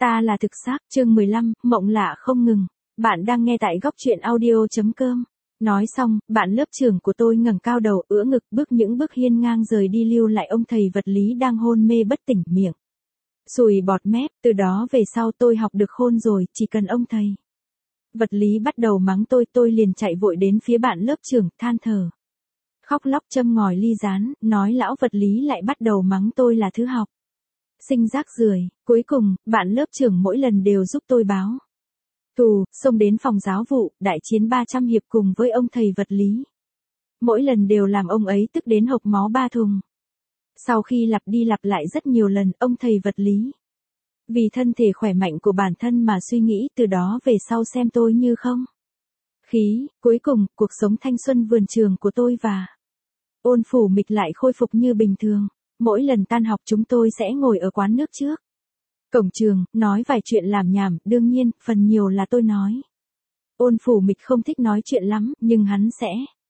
Ta là thực xác, chương 15, mộng lạ không ngừng. Bạn đang nghe tại góc truyện audio.com. Nói xong, bạn lớp trưởng của tôi ngẩng cao đầu, ưỡn ngực, bước những bước hiên ngang rời đi, lưu lại ông thầy vật lý đang hôn mê bất tỉnh, miệng sùi bọt mép. Từ đó về sau tôi học được khôn rồi, chỉ cần ông thầy vật lý bắt đầu mắng tôi liền chạy vội đến phía bạn lớp trưởng, than thở, khóc lóc châm ngòi ly gián, nói lão vật lý lại bắt đầu mắng tôi là thứ học sinh rác rưởi. Cuối cùng, bạn lớp trưởng mỗi lần đều giúp tôi báo thù, xông đến phòng giáo vụ, đại chiến 300 hiệp cùng với ông thầy vật lý. Mỗi lần đều làm ông ấy tức đến hộc máu ba thùng. Sau khi lặp đi lặp lại rất nhiều lần, ông thầy vật lý vì thân thể khỏe mạnh của bản thân mà suy nghĩ, từ đó về sau xem tôi như không khí. Cuối cùng, cuộc sống thanh xuân vườn trường của tôi và Ôn Phủ Mịch lại khôi phục như bình thường. Mỗi lần tan học chúng tôi sẽ ngồi ở quán nước trước cổng trường, nói vài chuyện làm nhảm, đương nhiên, phần nhiều là tôi nói. Ôn Phủ Mịch không thích nói chuyện lắm, nhưng hắn sẽ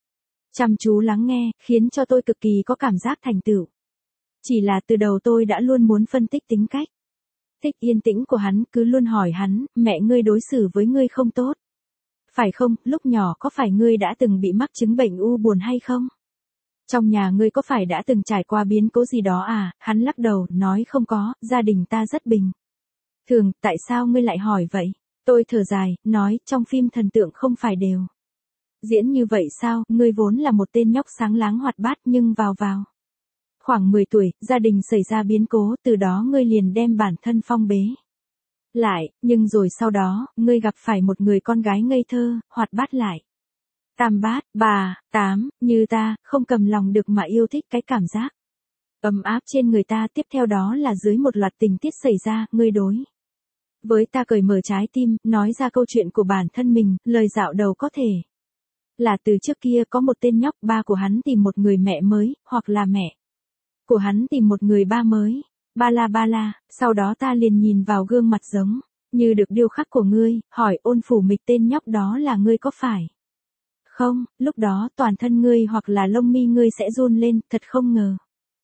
chăm chú lắng nghe, khiến cho tôi cực kỳ có cảm giác thành tựu. Chỉ là từ đầu tôi đã luôn muốn phân tích tính cách thích yên tĩnh của hắn, cứ luôn hỏi hắn, mẹ ngươi đối xử với ngươi không tốt phải không, lúc nhỏ có phải ngươi đã từng bị mắc chứng bệnh u buồn hay không? Trong nhà ngươi có phải đã từng trải qua biến cố gì đó à? Hắn lắc đầu, nói không có, gia đình ta rất bình thường, tại sao ngươi lại hỏi vậy? Tôi thở dài, nói, trong phim thần tượng không phải đều diễn như vậy sao, ngươi vốn là một tên nhóc sáng láng hoạt bát nhưng vào khoảng 10 tuổi, gia đình xảy ra biến cố, từ đó ngươi liền đem bản thân phong bế lại, nhưng rồi sau đó, ngươi gặp phải một người con gái ngây thơ, hoạt bát lại tam bát, bà, tám, như ta, không cầm lòng được mà yêu thích cái cảm giác ấm áp trên người ta. Tiếp theo đó là dưới một loạt tình tiết xảy ra, ngươi đối với ta cởi mở trái tim, nói ra câu chuyện của bản thân mình, lời dạo đầu có thể là từ trước kia có một tên nhóc, ba của hắn tìm một người mẹ mới, hoặc là mẹ của hắn tìm một người ba mới. Ba la, sau đó ta liền nhìn vào gương mặt giống như được điêu khắc của ngươi, hỏi Ôn Phủ Mịch, tên nhóc đó là ngươi có phải không? Lúc đó toàn thân ngươi hoặc là lông mi ngươi sẽ run lên, thật không ngờ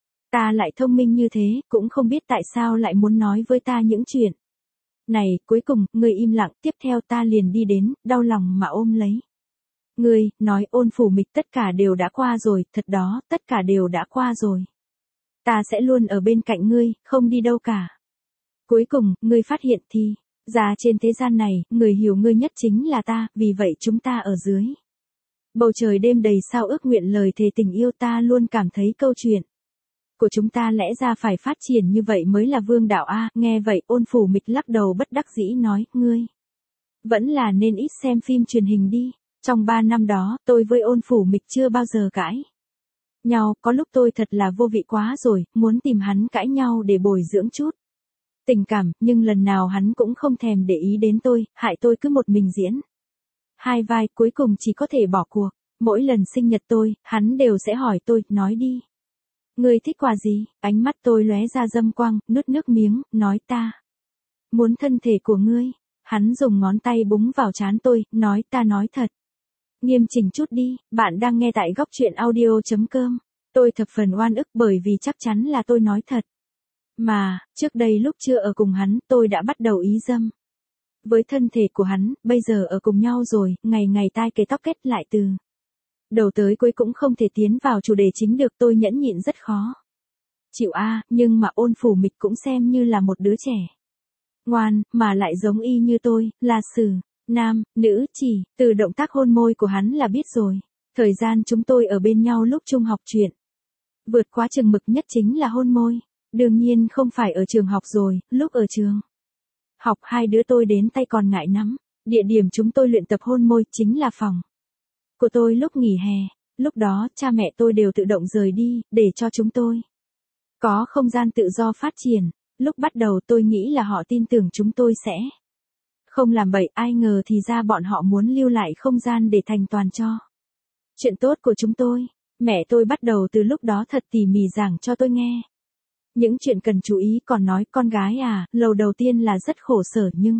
ta lại thông minh như thế, cũng không biết tại sao lại muốn nói với ta những chuyện này. Cuối cùng, ngươi im lặng, tiếp theo ta liền đi đến, đau lòng mà ôm lấy ngươi, nói, Ôn Phủ Mịch, tất cả đều đã qua rồi, thật đó, tất cả đều đã qua rồi. Ta sẽ luôn ở bên cạnh ngươi, không đi đâu cả. Cuối cùng, ngươi phát hiện thì ra trên thế gian này, người hiểu ngươi nhất chính là ta, vì vậy chúng ta ở dưới bầu trời đêm đầy sao ước nguyện lời thề tình yêu. Ta luôn cảm thấy câu chuyện của chúng ta lẽ ra phải phát triển như vậy mới là vương đạo a. Nghe vậy, Ôn Phủ Mịch lắc đầu bất đắc dĩ nói, ngươi vẫn là nên ít xem phim truyền hình đi. Trong 3 năm đó, tôi với Ôn Phủ Mịch chưa bao giờ cãi nhau, có lúc tôi thật là vô vị quá rồi, muốn tìm hắn cãi nhau để bồi dưỡng chút tình cảm, nhưng lần nào hắn cũng không thèm để ý đến tôi, hại tôi cứ một mình diễn hai vai, cuối cùng chỉ có thể bỏ cuộc. Mỗi lần sinh nhật tôi, hắn đều sẽ hỏi tôi, nói đi, ngươi thích quà gì? Ánh mắt tôi lóe ra dâm quang, nuốt nước miếng, nói, ta muốn thân thể của ngươi. Hắn dùng ngón tay búng vào trán tôi, nói, ta nói thật. Nghiêm chỉnh chút đi. Bạn đang nghe tại góc truyện audio.com. Tôi thập phần oan ức bởi vì chắc chắn là tôi nói thật. Mà, trước đây lúc chưa ở cùng hắn, tôi đã bắt đầu ý dâm với thân thể của hắn, bây giờ ở cùng nhau rồi, ngày ngày tai cái tóc kết lại từ đầu tới cuối cũng không thể tiến vào chủ đề chính được. Tôi nhẫn nhịn rất khó chịu a, nhưng mà Ôn Phủ Mịch cũng xem như là một đứa trẻ ngoan, mà lại giống y như tôi, là xử nam, nữ, chỉ từ động tác hôn môi của hắn là biết rồi. Thời gian chúng tôi ở bên nhau lúc trung học, chuyện vượt quá chừng mực nhất chính là hôn môi. Đương nhiên không phải ở trường học rồi, lúc ở trường học hai đứa tôi đến tay còn ngại nắm. Địa điểm chúng tôi luyện tập hôn môi chính là phòng của tôi lúc nghỉ hè. Lúc đó cha mẹ tôi đều tự động rời đi, để cho chúng tôi có không gian tự do phát triển. Lúc bắt đầu tôi nghĩ là họ tin tưởng chúng tôi sẽ không làm bậy, ai ngờ thì ra bọn họ muốn lưu lại không gian để thành toàn cho chuyện tốt của chúng tôi. Mẹ tôi bắt đầu từ lúc đó thật tỉ mỉ giảng cho tôi nghe những chuyện cần chú ý, còn nói, con gái à, lầu đầu tiên là rất khổ sở nhưng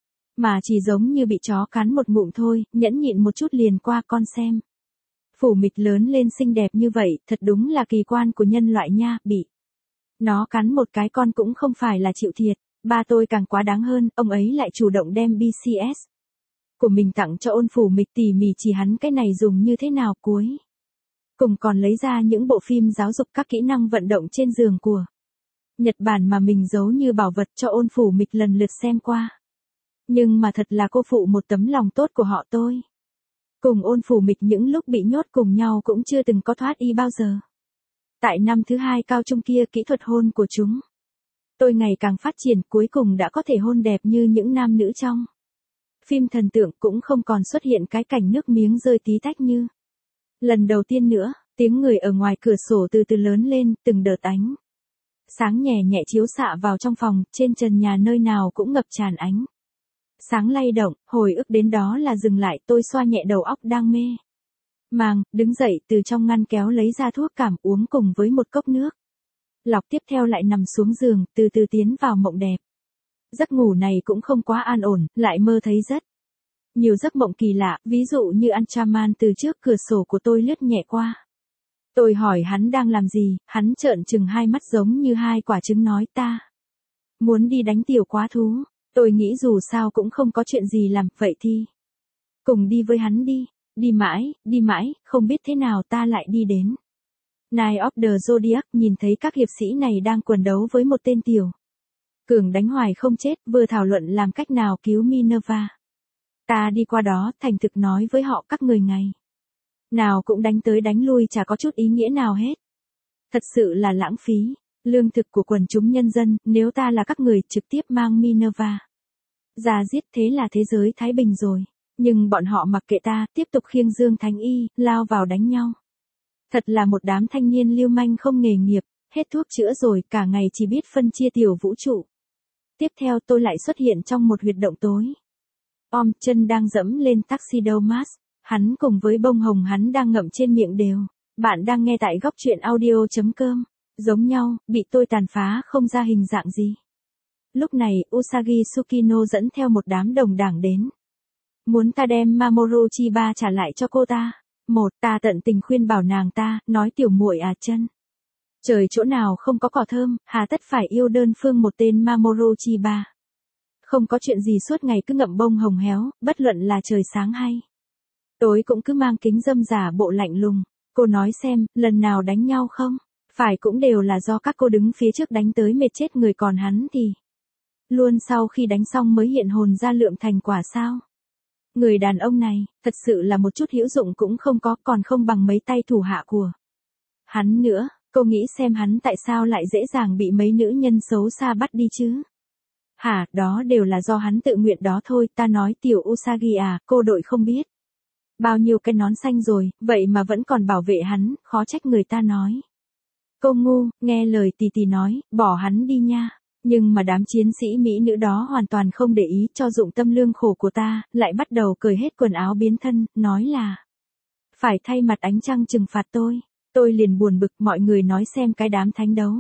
mà chỉ giống như bị chó cắn một ngụm thôi, nhẫn nhịn một chút liền qua. Con xem Phủ Mịch lớn lên xinh đẹp như vậy, thật đúng là kỳ quan của nhân loại nha, bị nó cắn một cái con cũng không phải là chịu thiệt. Ba tôi càng quá đáng hơn, ông ấy lại chủ động đem BCS của mình tặng cho Ôn Phủ Mịch, tỉ mỉ chỉ hắn cái này dùng như thế nào, cuối cùng còn lấy ra những bộ phim giáo dục các kỹ năng vận động trên giường của Nhật Bản mà mình giấu như bảo vật cho Ôn Phủ Mịch lần lượt xem qua. Nhưng mà thật là cô phụ một tấm lòng tốt của họ tôi. Cùng Ôn Phủ Mịch những lúc bị nhốt cùng nhau cũng chưa từng có thoát y bao giờ. Tại năm thứ 2 cao trung kia, kỹ thuật hôn của chúng tôi ngày càng phát triển, cuối cùng đã có thể hôn đẹp như những nam nữ trong phim thần tượng, cũng không còn xuất hiện cái cảnh nước miếng rơi tí tách như lần đầu tiên nữa. Tiếng người ở ngoài cửa sổ từ từ lớn lên, từng đợt ánh sáng nhẹ nhẹ chiếu xạ vào trong phòng, trên trần nhà nơi nào cũng ngập tràn ánh sáng lay động. Hồi ức đến đó là dừng lại, tôi xoa nhẹ đầu óc đang mê màng, đứng dậy từ trong ngăn kéo lấy ra thuốc cảm uống cùng với một cốc nước lọc, tiếp theo lại nằm xuống giường, từ từ tiến vào mộng đẹp. Giấc ngủ này cũng không quá an ổn, lại mơ thấy rất nhiều giấc mộng kỳ lạ, ví dụ như Ultraman từ trước cửa sổ của tôi lướt nhẹ qua. Tôi hỏi hắn đang làm gì, hắn trợn trừng hai mắt giống như hai quả trứng nói, ta muốn đi đánh tiểu quá thú. Tôi nghĩ dù sao cũng không có chuyện gì làm, vậy thì cùng đi với hắn đi. Đi mãi, không biết thế nào ta lại đi đến Night of the Zodiac, nhìn thấy các hiệp sĩ này đang quần đấu với một tên tiểu cường đánh hoài không chết, vừa thảo luận làm cách nào cứu Minerva. Ta đi qua đó, thành thực nói với họ, các người ngày nào cũng đánh tới đánh lui, chả có chút ý nghĩa nào hết. Thật sự là lãng phí lương thực của quần chúng nhân dân, nếu ta là các người trực tiếp mang Minerva ra giết, thế là thế giới thái bình rồi. Nhưng bọn họ mặc kệ ta, tiếp tục khiêng dương thánh y, lao vào đánh nhau. Thật là một đám thanh niên lưu manh không nghề nghiệp, hết thuốc chữa rồi, cả ngày chỉ biết phân chia tiểu vũ trụ. Tiếp theo tôi lại xuất hiện trong một huyệt động tối. Chân đang dẫm lên Taxidermas, hắn cùng với bông hồng hắn đang ngậm trên miệng đều. Bạn đang nghe tại góc truyện audio.com. Giống nhau, bị tôi tàn phá không ra hình dạng gì. Lúc này, Usagi Tsukino dẫn theo một đám đồng đảng đến. Muốn ta đem Mamoru Chiba trả lại cho cô ta. Ta tận tình khuyên bảo nàng ta, nói tiểu muội à chân. Trời chỗ nào không có cỏ thơm, hà tất phải yêu đơn phương một tên Mamoru Chiba. Không có chuyện gì suốt ngày cứ ngậm bông hồng héo, bất luận là trời sáng hay tối cũng cứ mang kính dâm giả bộ lạnh lùng. Cô nói xem, lần nào đánh nhau không? Phải cũng đều là do các cô đứng phía trước đánh tới mệt chết người, còn hắn thì luôn sau khi đánh xong mới hiện hồn ra lượm thành quả sao? Người đàn ông này, thật sự là một chút hữu dụng cũng không có, còn không bằng mấy tay thủ hạ của hắn nữa. Cô nghĩ xem hắn tại sao lại dễ dàng bị mấy nữ nhân xấu xa bắt đi chứ? Hả, đó đều là do hắn tự nguyện đó thôi. Ta nói tiểu Usagi à, cô đội không biết bao nhiêu cái nón xanh rồi, vậy mà vẫn còn bảo vệ hắn, khó trách người ta nói cô ngu. Nghe lời tì tì nói, bỏ hắn đi nha. Nhưng mà đám chiến sĩ mỹ nữ đó hoàn toàn không để ý, cho dụng tâm lương khổ của ta, lại bắt đầu cởi hết quần áo biến thân, nói là phải thay mặt ánh trăng trừng phạt tôi. Tôi liền buồn bực, mọi người nói xem cái đám thánh đấu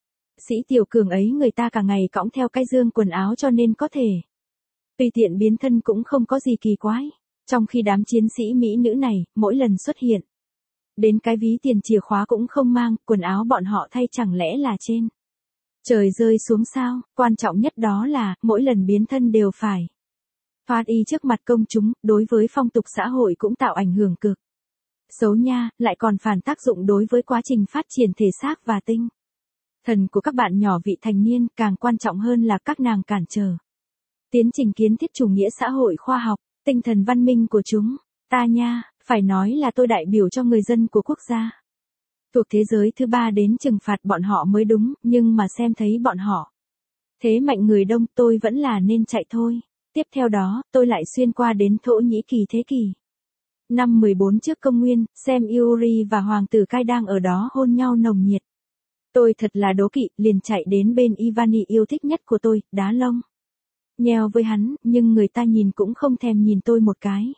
sĩ tiểu cường ấy, người ta cả ngày cõng theo cái dương quần áo cho nên có thể tùy tiện biến thân cũng không có gì kỳ quái. Trong khi đám chiến sĩ mỹ nữ này, mỗi lần xuất hiện đến cái ví tiền chìa khóa cũng không mang, quần áo bọn họ thay chẳng lẽ là trên trời rơi xuống sao? Quan trọng nhất đó là, mỗi lần biến thân đều phải thoát y trước mặt công chúng, đối với phong tục xã hội cũng tạo ảnh hưởng cực xấu nha, lại còn phản tác dụng đối với quá trình phát triển thể xác và tinh thần của các bạn nhỏ vị thành niên, càng quan trọng hơn là các nàng cản trở tiến trình kiến thiết chủ nghĩa xã hội khoa học, tinh thần văn minh của chúng ta nha. Phải nói là tôi đại biểu cho người dân của quốc gia thuộc thế giới thứ ba đến trừng phạt bọn họ mới đúng, nhưng mà xem thấy bọn họ thế mạnh người đông, tôi vẫn là nên chạy thôi. Tiếp theo đó, tôi lại xuyên qua đến Thổ Nhĩ Kỳ thế kỷ năm 14 trước công nguyên, xem Yuri và hoàng tử Kai đang ở đó hôn nhau nồng nhiệt. Tôi thật là đố kỵ, liền chạy đến bên Ivani yêu thích nhất của tôi, đá lông nheo với hắn, nhưng người ta nhìn cũng không thèm nhìn tôi một cái.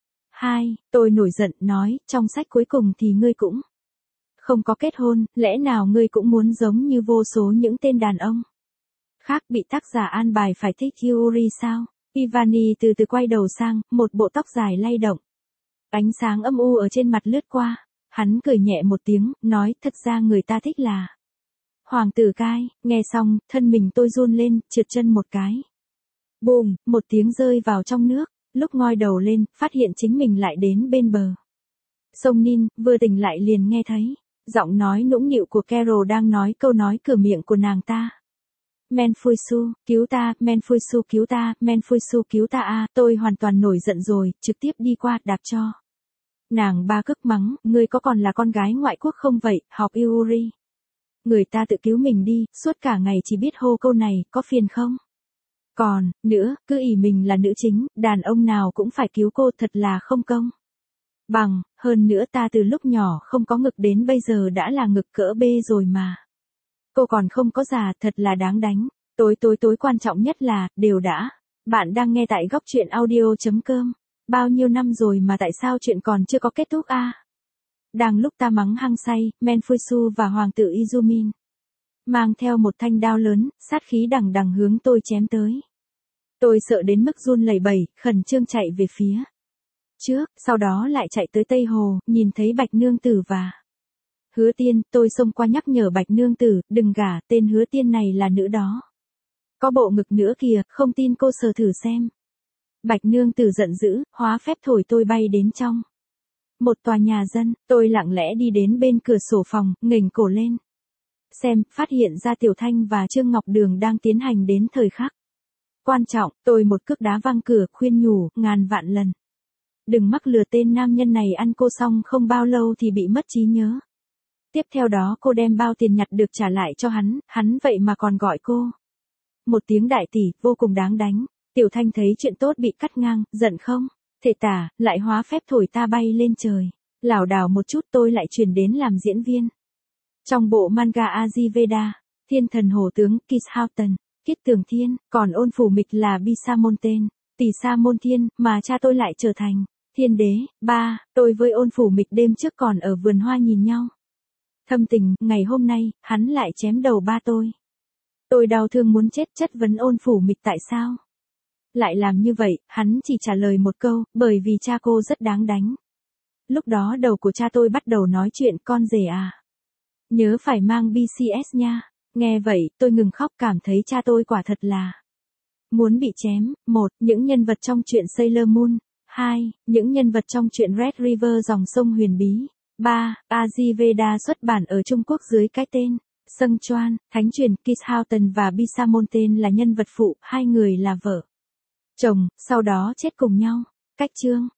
Tôi nổi giận, nói, trong sách cuối cùng thì ngươi cũng không có kết hôn, lẽ nào ngươi cũng muốn giống như vô số những tên đàn ông khác bị tác giả an bài phải thích Yuri sao? Ivani từ từ quay đầu sang, một bộ tóc dài lay động. Ánh sáng âm u ở trên mặt lướt qua, hắn cười nhẹ một tiếng, nói, thật ra người ta thích là Hoàng tử cai, nghe xong, thân mình tôi run lên, trượt chân một cái. Bùm, một tiếng rơi vào trong nước, lúc ngoi đầu lên, phát hiện chính mình lại đến bên bờ. Sông Nin, vừa tỉnh lại liền nghe thấy, giọng nói nũng nịu của Carol đang nói câu nói cửa miệng của nàng ta. Menfuisu, cứu ta, Menfuisu cứu ta, Menfuisu cứu ta a, tôi hoàn toàn nổi giận rồi, trực tiếp đi qua đạp cho. Nàng ba cức mắng, ngươi có còn là con gái ngoại quốc không vậy, học Yuri. Người ta tự cứu mình đi, suốt cả ngày chỉ biết hô câu này, có phiền không? Còn, nữa, cứ ỷ mình là nữ chính, đàn ông nào cũng phải cứu cô thật là không công. Hơn nữa ta từ lúc nhỏ không có ngực đến bây giờ đã là ngực cỡ B rồi mà. Cô còn không có già, thật là đáng đánh. Tối quan trọng nhất là, đều đã. Bạn đang nghe tại góc truyện audio.com. Bao nhiêu năm rồi mà tại sao chuyện còn chưa có kết thúc a? Đang lúc ta mắng hăng say, Menfuisu và hoàng tử Izumin mang theo một thanh đao lớn, sát khí đằng đằng hướng tôi chém tới. Tôi sợ đến mức run lẩy bẩy, khẩn trương chạy về phía trước, sau đó lại chạy tới Tây Hồ, nhìn thấy Bạch Nương Tử và Hứa Tiên, tôi xông qua nhắc nhở Bạch Nương Tử, đừng gả, tên Hứa Tiên này là nữ đó. Có bộ ngực nữa kìa, không tin cô sờ thử xem. Bạch Nương Tử giận dữ, hóa phép thổi tôi bay đến trong một tòa nhà dân, tôi lặng lẽ đi đến bên cửa sổ phòng, nghềnh cổ lên. Xem, phát hiện ra Tiểu Thanh và Trương Ngọc Đường đang tiến hành đến thời khắc quan trọng, tôi một cước đá văng cửa, khuyên nhủ, ngàn vạn lần. Đừng mắc lừa tên nam nhân này, ăn cô xong không bao lâu thì bị mất trí nhớ. Tiếp theo đó cô đem bao tiền nhặt được trả lại cho hắn vậy mà còn gọi cô một tiếng đại tỷ, vô cùng đáng đánh. Tiểu Thanh thấy chuyện tốt bị cắt ngang, giận không thể tả, lại hóa phép thổi ta bay lên trời. Lảo đảo một chút tôi lại chuyển đến làm diễn viên. Trong bộ manga Ayurveda, thiên thần hổ tướng Kishoughton, Kiết Tường Thiên, còn ôn phủ mịch là Bisamonten, tỷ Sa Môn Thiên, mà cha tôi lại trở thành thiên đế. Tôi với ôn phủ mịch đêm trước còn ở vườn hoa nhìn nhau thâm tình, ngày hôm nay, hắn lại chém đầu ba tôi. Tôi đau thương muốn chết, chất vấn ôn phủ mịch tại sao lại làm như vậy, hắn chỉ trả lời một câu, bởi vì cha cô rất đáng đánh. Lúc đó đầu của cha tôi bắt đầu nói chuyện, con rể à, nhớ phải mang BCS nha. Nghe vậy, tôi ngừng khóc, cảm thấy cha tôi quả thật là muốn bị chém. 1. Những nhân vật trong truyện Sailor Moon. 2. Những nhân vật trong truyện Red River dòng sông huyền bí. 3. Ayurveda xuất bản ở Trung Quốc dưới cái tên Sung Chuan, thánh truyền. Kishoughton và Bisamonten là nhân vật phụ, hai người là vợ chồng, sau đó chết cùng nhau. Cách chương